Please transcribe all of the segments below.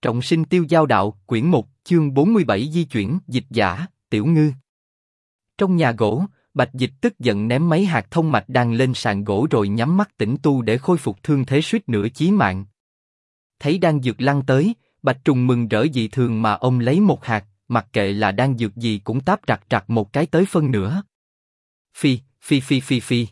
Trọng sinh tiêu giao đạo, quyển 1, chương 47 di chuyển, dịch giả, Tiểu Ngư. Trong nhà gỗ, Bạch Dịch tức giận ném mấy hạt thông mạch đan lên sàn gỗ rồi nhắm mắt tĩnh tu để khôi phục thương thế suýt nữa chí mạng. Thấy đan dược lăn tới, Bạch Trùng mừng rỡ dị thường mà ông lấy một hạt, mặc kệ là đan dược gì cũng táp rặt rặt một cái tới phân nửa. Phi, phi phi phi phi.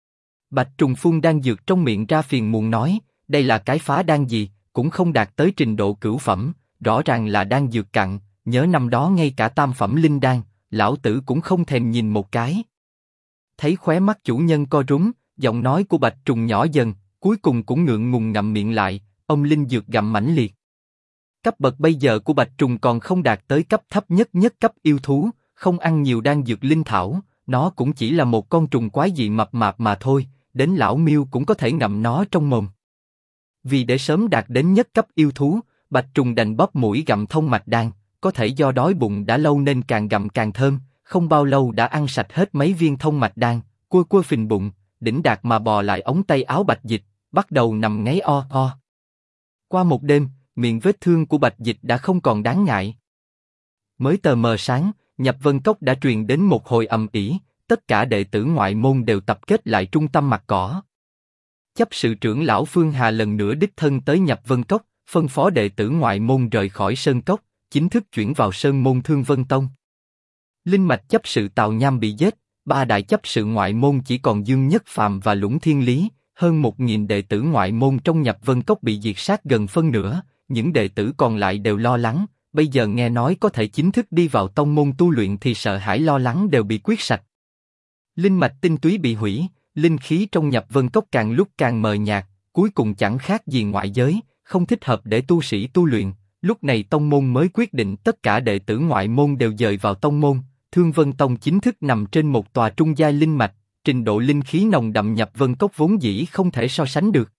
Bạch Trùng phun đan dược trong miệng ra phiền muộn nói, đây là cái phá đan gì, cũng không đạt tới trình độ cửu phẩm, rõ ràng là đan dược cặn, nhớ năm đó ngay cả tam phẩm linh đan, lão tử cũng không thèm nhìn một cái. Thấy khóe mắt chủ nhân co rúm, giọng nói của Bạch Trùng nhỏ dần, cuối cùng cũng ngượng ngùng ngậm miệng lại, ông linh dược gặm mãnh liệt. Cấp bậc bây giờ của Bạch Trùng còn không đạt tới cấp thấp nhất cấp yêu thú, không ăn nhiều đan dược linh thảo, nó cũng chỉ là một con trùng quái dị mập mạp mà thôi, đến lão Miêu cũng có thể ngậm nó trong mồm. Vì để sớm đạt đến nhất cấp yêu thú, Bạch Trùng đành bóp mũi gặm thông mạch đan, có thể do đói bụng đã lâu nên càng gặm càng thơm, không bao lâu đã ăn sạch hết mấy viên thông mạch đan, cua cua phình bụng, đỉnh đạt mà bò lại ống tay áo Bạch Dịch, bắt đầu nằm ngáy o o. Qua một đêm, miệng vết thương của Bạch Dịch đã không còn đáng ngại. Mới tờ mờ sáng, Nhập Vân Cốc đã truyền đến một hồi ầm ĩ, tất cả đệ tử ngoại môn đều tập kết lại trung tâm mặt cỏ. Chấp sự trưởng lão Phương Hà lần nữa đích thân tới Nhập Vân Cốc, phân phó đệ tử ngoại môn rời khỏi Sơn Cốc, chính thức chuyển vào Sơn môn Thương Vân Tông. Linh mạch chấp sự Tào Nham bị giết, ba đại chấp sự ngoại môn chỉ còn Dương Nhất Phàm và Lũng Thiên Lý, hơn 1000 đệ tử ngoại môn trong Nhập Vân Cốc bị diệt sát gần phân nửa, những đệ tử còn lại đều lo lắng, bây giờ nghe nói có thể chính thức đi vào tông môn tu luyện thì sợ hãi lo lắng đều bị quyết sạch. Linh mạch tinh túy bị hủy, linh khí trong Nhập Vân Cốc càng lúc càng mờ nhạt, cuối cùng chẳng khác gì ngoại giới, không thích hợp để tu sĩ tu luyện. Lúc này tông môn mới quyết định tất cả đệ tử ngoại môn đều dời vào tông môn. Thương Vân Tông chính thức nằm trên một tòa trung giai linh mạch, trình độ linh khí nồng đậm Nhập Vân Cốc vốn dĩ không thể so sánh được.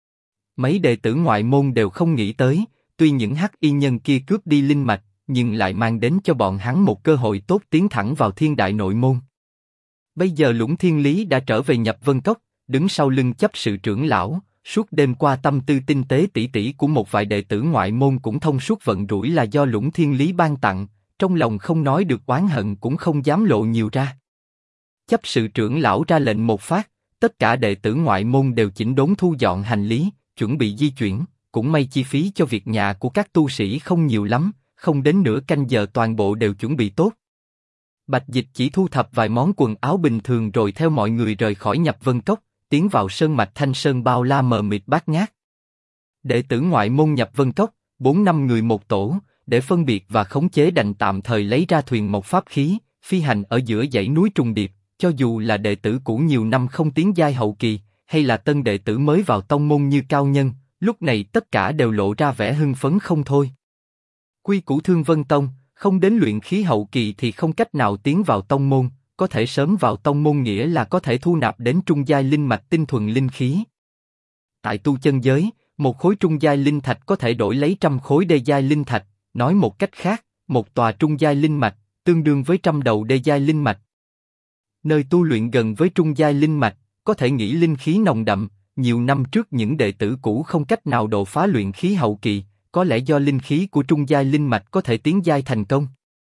Mấy đệ tử ngoại môn đều không nghĩ tới, tuy những hắc y nhân kia cướp đi linh mạch, nhưng lại mang đến cho bọn hắn một cơ hội tốt tiến thẳng vào thiên đại nội môn. Bây giờ Lũng Thiên Lý đã trở về Nhập Vân Cốc, đứng sau lưng chấp sự trưởng lão, suốt đêm qua tâm tư tinh tế tỉ tỉ của một vài đệ tử ngoại môn cũng thông suốt vận rủi là do Lũng Thiên Lý ban tặng, trong lòng không nói được oán hận cũng không dám lộ nhiều ra. Chấp sự trưởng lão ra lệnh một phát, tất cả đệ tử ngoại môn đều chỉnh đốn thu dọn hành lý, chuẩn bị di chuyển, cũng may chi phí cho việc nhà của các tu sĩ không nhiều lắm, không đến nửa canh giờ toàn bộ đều chuẩn bị tốt. Bạch Dịch chỉ thu thập vài món quần áo bình thường rồi theo mọi người rời khỏi Nhập Vân Cốc, tiến vào sơn mạch Thanh Sơn bao la mờ mịt bát ngát. Đệ tử ngoại môn Nhập Vân Cốc, 4-5 người một tổ, để phân biệt và khống chế đành tạm thời lấy ra thuyền một pháp khí, phi hành ở giữa dãy núi trùng điệp, cho dù là đệ tử cũ nhiều năm không tiến giai hậu kỳ, hay là tân đệ tử mới vào tông môn như Cao Nhân, lúc này tất cả đều lộ ra vẻ hưng phấn không thôi. Quy củ Thương Vân Tông, không đến luyện khí hậu kỳ thì không cách nào tiến vào tông môn, có thể sớm vào tông môn nghĩa là có thể thu nạp đến trung giai linh mạch tinh thuần linh khí. Tại tu chân giới, một khối trung giai linh thạch có thể đổi lấy 100 khối đê giai linh thạch, nói một cách khác, một tòa trung giai linh mạch tương đương với 100 đầu đê giai linh mạch. Nơi tu luyện gần với trung giai linh mạch, có thể nghĩ linh khí nồng đậm, nhiều năm trước những đệ tử cũ không cách nào đột phá luyện khí hậu kỳ, có lẽ do linh khí của trung giai linh mạch có thể tiến giai thành công.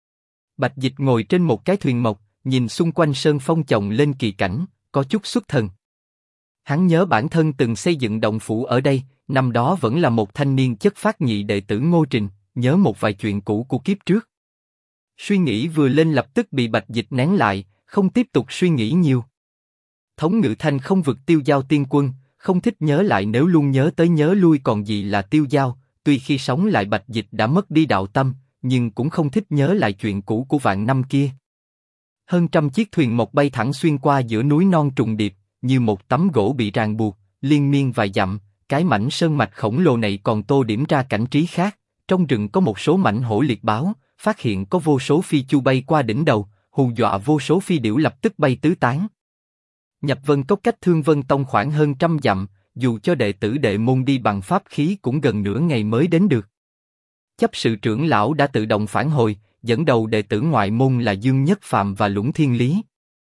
Bạch Dịch ngồi trên một cái thuyền mộc, nhìn xung quanh sơn phong chồng lên kỳ cảnh, có chút xuất thần. Hắn nhớ bản thân từng xây dựng động phủ ở đây, năm đó vẫn là một thanh niên chất phác nhị đệ tử Ngô Trình, nhớ một vài chuyện cũ của kiếp trước. Suy nghĩ vừa lên lập tức bị Bạch Dịch nén lại, không tiếp tục suy nghĩ nhiều. Thống ngự thanh không vực tiêu giao tiên quân, không thích nhớ lại nếu luôn nhớ tới nhớ lui còn gì là tiêu giao, tuy khi sống lại Bạch Dịch đã mất đi đạo tâm, nhưng cũng không thích nhớ lại chuyện cũ của vạn năm kia. Hơn 100 chiếc thuyền mộc bay thẳng xuyên qua giữa núi non trùng điệp, như một tấm gỗ bị ràng buộc, liên miên vài dặm. Cái mảnh sơn mạch khổng lồ này còn tô điểm ra cảnh trí khác. Trong rừng có một số mảnh hổ liệt báo, phát hiện có vô số phi chu bay qua đỉnh đầu, hù dọa vô số phi điểu lập tức bay tứ tán. Nhập Vân Cốc cách Thương Vân Tông khoảng hơn 100 dặm, dù cho đệ tử đệ môn đi bằng pháp khí cũng gần nửa ngày mới đến được. Chấp sự trưởng lão đã tự động phản hồi, dẫn đầu đệ tử ngoại môn là Dương Nhất Phàm và Lũng Thiên Lý.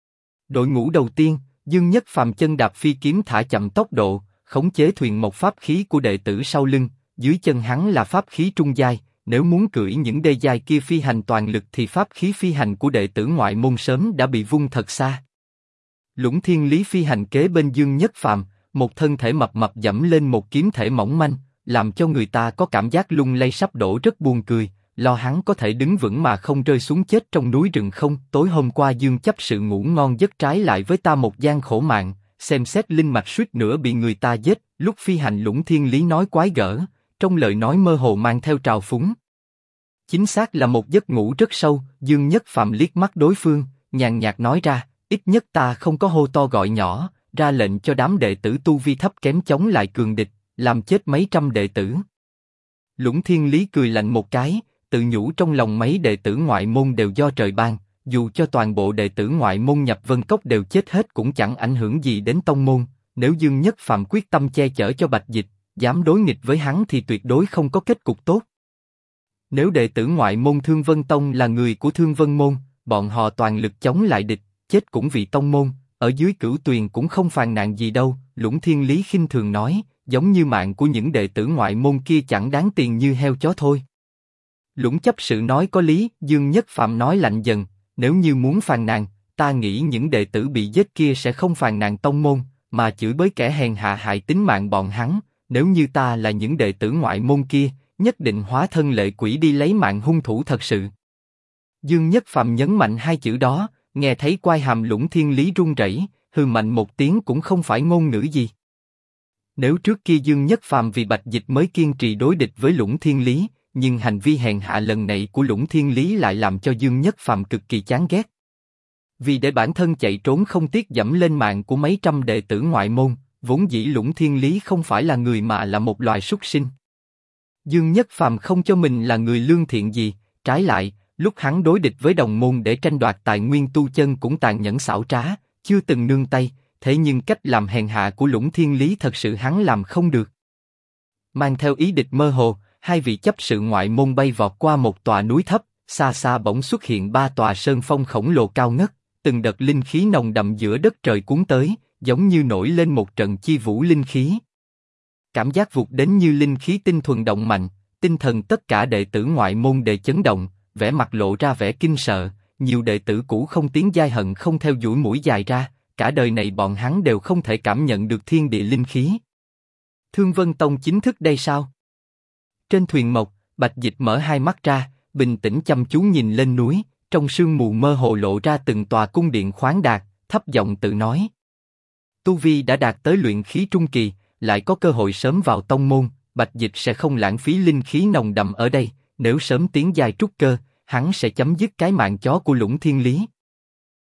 Đội ngũ đầu tiên, Dương Nhất Phàm chân đạp phi kiếm thả chậm tốc độ, khống chế thuyền một pháp khí của đệ tử sau lưng, dưới chân hắn là pháp khí trung giai, nếu muốn cưỡi những đê giai kia phi hành toàn lực thì pháp khí phi hành của đệ tử ngoại môn sớm đã bị vung thật xa. Lũng Thiên Lý phi hành kế bên Dương Nhất Phàm, một thân thể mập mập dẫm lên một kiếm thể mỏng manh, làm cho người ta có cảm giác lung lay sắp đổ, rất buồn cười, lo hắn có thể đứng vững mà không rơi xuống chết trong núi rừng không. Tối hôm qua Dương chấp sự ngủ ngon giấc, trái lại với ta một gian khổ mạng, xem xét linh mạch suýt nữa bị người ta giết. Lúc phi hành Lũng Thiên Lý nói quái gở, trong lời nói mơ hồ mang theo trào phúng. Chính xác là một giấc ngủ rất sâu. Dương Nhất Phàm liếc mắt đối phương, nhàn nhạt nói ra, ít nhất ta không có hô to gọi nhỏ, ra lệnh cho đám đệ tử tu vi thấp kém chống lại cường địch, làm chết mấy trăm đệ tử. Lũng Thiên Lý cười lạnh một cái, tự nhủ trong lòng mấy đệ tử ngoại môn đều do trời ban, dù cho toàn bộ đệ tử ngoại môn nhập Vân Cốc đều chết hết cũng chẳng ảnh hưởng gì đến tông môn. Nếu Dương Nhất Phàm quyết tâm che chở cho Bạch Dịch, dám đối nghịch với hắn thì tuyệt đối không có kết cục tốt. Nếu đệ tử ngoại môn Thương Vân Tông là người của Thương Vân Môn, bọn họ toàn lực chống lại địch, chết cũng vì tông môn, ở dưới Cửu Tuyền cũng không phàn nàn gì đâu. Lũng Thiên Lý khinh thường nói, giống như mạng của những đệ tử ngoại môn kia chẳng đáng tiền như heo chó thôi. Lũng chấp sự nói có lý. Dương Nhất Phàm nói lạnh dần, nếu như muốn phàn nàn, ta nghĩ những đệ tử bị giết kia sẽ không phàn nàn tông môn, mà chửi bới kẻ hèn hạ hại tính mạng bọn hắn. Nếu như ta là những đệ tử ngoại môn kia, nhất định hóa thân lệ quỷ đi lấy mạng hung thủ thật sự. Dương Nhất Phàm nhấn mạnh hai chữ đó, nghe thấy quai hàm Lũng Thiên Lý run rẩy, hừ mạnh một tiếng cũng không phải ngôn ngữ gì. Nếu trước kia Dương Nhất Phàm vì Bạch Dịch mới kiên trì đối địch với Lũng Thiên Lý, nhưng hành vi hèn hạ lần này của Lũng Thiên Lý lại làm cho Dương Nhất Phàm cực kỳ chán ghét. Vì để bản thân chạy trốn không tiếc dẫm lên mạng của mấy trăm đệ tử ngoại môn, vốn dĩ Lũng Thiên Lý không phải là người mà là một loài súc sinh. Dương Nhất Phàm không cho mình là người lương thiện gì, trái lại, lúc hắn đối địch với đồng môn để tranh đoạt tài nguyên tu chân cũng tàn nhẫn xảo trá, chưa từng nương tay. Thế nhưng cách làm hèn hạ của Lũng Thiên Lý thật sự hắn làm không được. Mang theo ý địch mơ hồ, hai vị chấp sự ngoại môn bay vọt qua một tòa núi thấp, xa xa bỗng xuất hiện ba tòa sơn phong khổng lồ cao ngất, từng đợt linh khí nồng đậm giữa đất trời cuốn tới, giống như nổi lên một trận chi vũ linh khí. Cảm giác vụt đến như linh khí tinh thuần động mạnh, tinh thần tất cả đệ tử ngoại môn đều chấn động, vẻ mặt lộ ra vẻ kinh sợ. Nhiều đệ tử cũ không tiếng giai hận không theo dũi mũi dài ra, cả đời này bọn hắn đều không thể cảm nhận được thiên địa linh khí. Thương Vân Tông chính thức đây sao? Trên thuyền mộc, Bạch Dịch mở hai mắt ra, bình tĩnh chăm chú nhìn lên núi, trong sương mù mơ hồ lộ ra từng tòa cung điện khoáng đạt, thấp giọng tự nói. Tu vi đã đạt tới luyện khí trung kỳ, lại có cơ hội sớm vào tông môn, Bạch Dịch sẽ không lãng phí linh khí nồng đậm ở đây, nếu sớm tiến giai trúc cơ, hắn sẽ chấm dứt cái mạng chó của Lũng Thiên Lý.